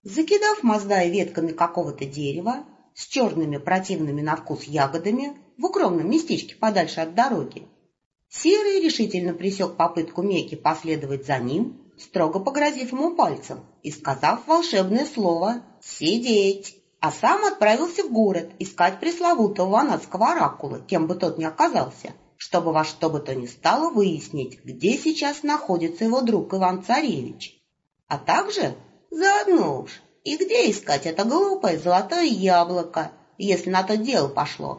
Закидав Маздаи ветками какого-то дерева с черными противными на вкус ягодами в укромном местечке подальше от дороги, Серый решительно пресек попытку Меки последовать за ним, строго погрозив ему пальцем и сказав волшебное слово «сидеть», а сам отправился в город искать пресловутого ванадского оракула, кем бы тот ни оказался, чтобы во что бы то ни стало выяснить, где сейчас находится его друг Иван-Царевич, а также, заодно уж, и где искать это глупое золотое яблоко, если на то дело пошло.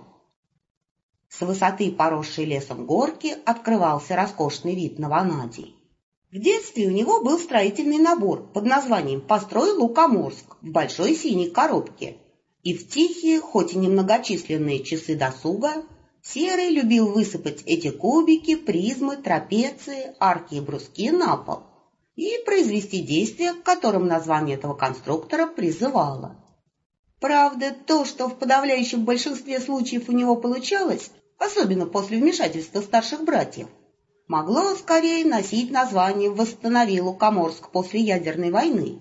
С высоты поросшей лесом горки открывался роскошный вид на Ванадий. В детстве у него был строительный набор под названием «Построй Лукоморск» в большой синей коробке. И в тихие, хоть и немногочисленные часы досуга, Серый любил высыпать эти кубики, призмы, трапеции, арки и бруски на пол и произвести действия, к которым название этого конструктора призывало. Правда, то, что в подавляющем большинстве случаев у него получалось, особенно после вмешательства старших братьев, могло скорее носить название «Восстанови Лукоморск после ядерной войны».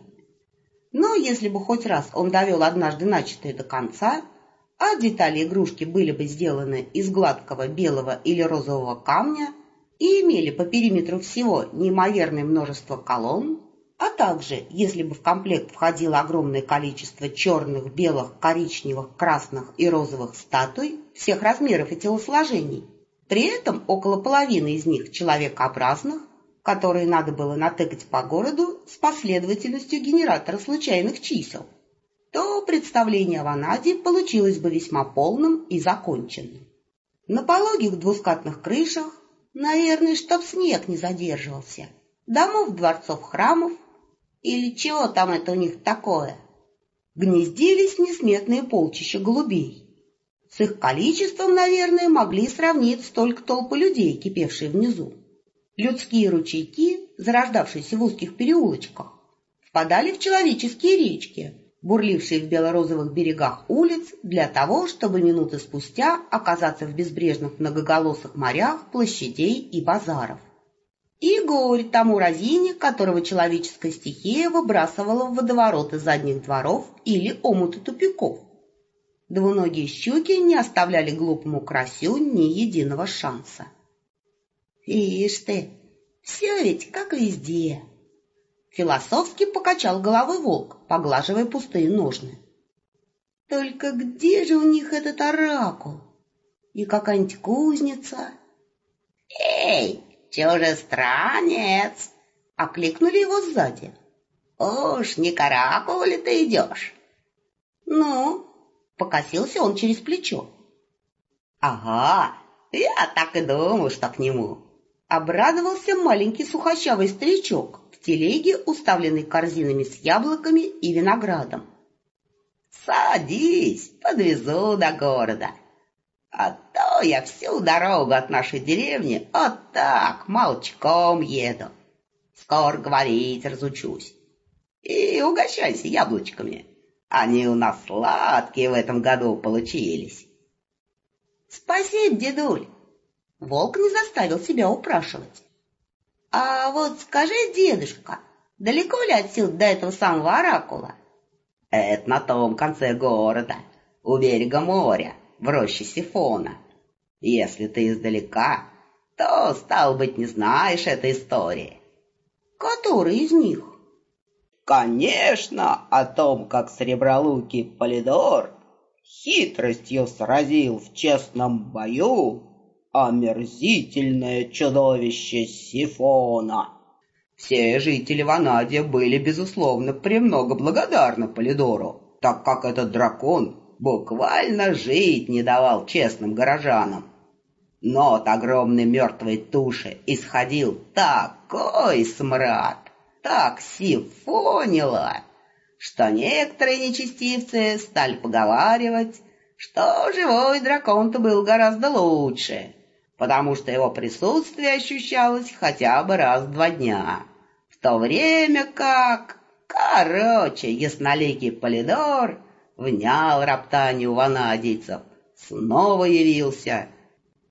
Но если бы хоть раз он довел однажды начатое до конца, а детали игрушки были бы сделаны из гладкого белого или розового камня и имели по периметру всего неимоверное множество колонн, а также, если бы в комплект входило огромное количество черных, белых, коричневых, красных и розовых статуй всех размеров и телосложений, при этом около половины из них человекообразных, которые надо было натыкать по городу с последовательностью генератора случайных чисел, то представление о Ванаде получилось бы весьма полным и законченным. На пологих двускатных крышах, наверное, чтоб снег не задерживался, домов, дворцов, храмов, или чего там это у них такое, гнездились несметные полчища голубей. С их количеством, наверное, могли сравниться только толпы людей, кипевшие внизу. Людские ручейки, зарождавшиеся в узких переулочках, впадали в человеческие речки, бурлившие в бело-розовых берегах улиц для того, чтобы минуты спустя оказаться в безбрежных многоголосых морях, площадей и базаров. И горе тому разине, которого человеческая стихия выбрасывала в водовороты задних дворов или омуты тупиков. Двуногие щуки не оставляли глупому красю ни единого шанса. «Ишь ты, все ведь как везде!» Философски покачал головой волк, поглаживая пустые ножны. «Только где же у них этот оракул? И какая-нибудь кузница?» «Эй, чужестранец!» — окликнули его сзади. «Уж не к оракулу ли ты идешь?» «Ну?» — покосился он через плечо. «Ага, я так и думал, что к нему!» — обрадовался маленький сухощавый старичок в телеге, уставленной корзинами с яблоками и виноградом. «Садись, подвезу до города. А то я всю дорогу от нашей деревни вот так молчком еду. Скоро говорить разучусь. И угощайся яблочками. Они у нас сладкие в этом году получились». «Спасибо, дедуль!» Волк не заставил себя упрашивать. «А вот скажи, дедушка, далеко ли отсюда до этого самого оракула?» «Это на том конце города, у берега моря, в роще Сифона. Если ты издалека, то, стало быть, не знаешь этой истории». «Который из них?» «Конечно, о том, как сребролукий Полидор хитростью сразил в честном бою омерзительное чудовище Сифона». Все жители Ванадия были, безусловно, премного благодарны Полидору, так как этот дракон буквально жить не давал честным горожанам. Но от огромной мертвой туши исходил такой смрад, так сифонило, что некоторые нечестивцы стали поговаривать, что живой дракон-то был гораздо лучше, потому что его присутствие ощущалось хотя бы раз в 2 дня, в то время как, ясноликий Полидор внял роптанию ванадийцев, снова явился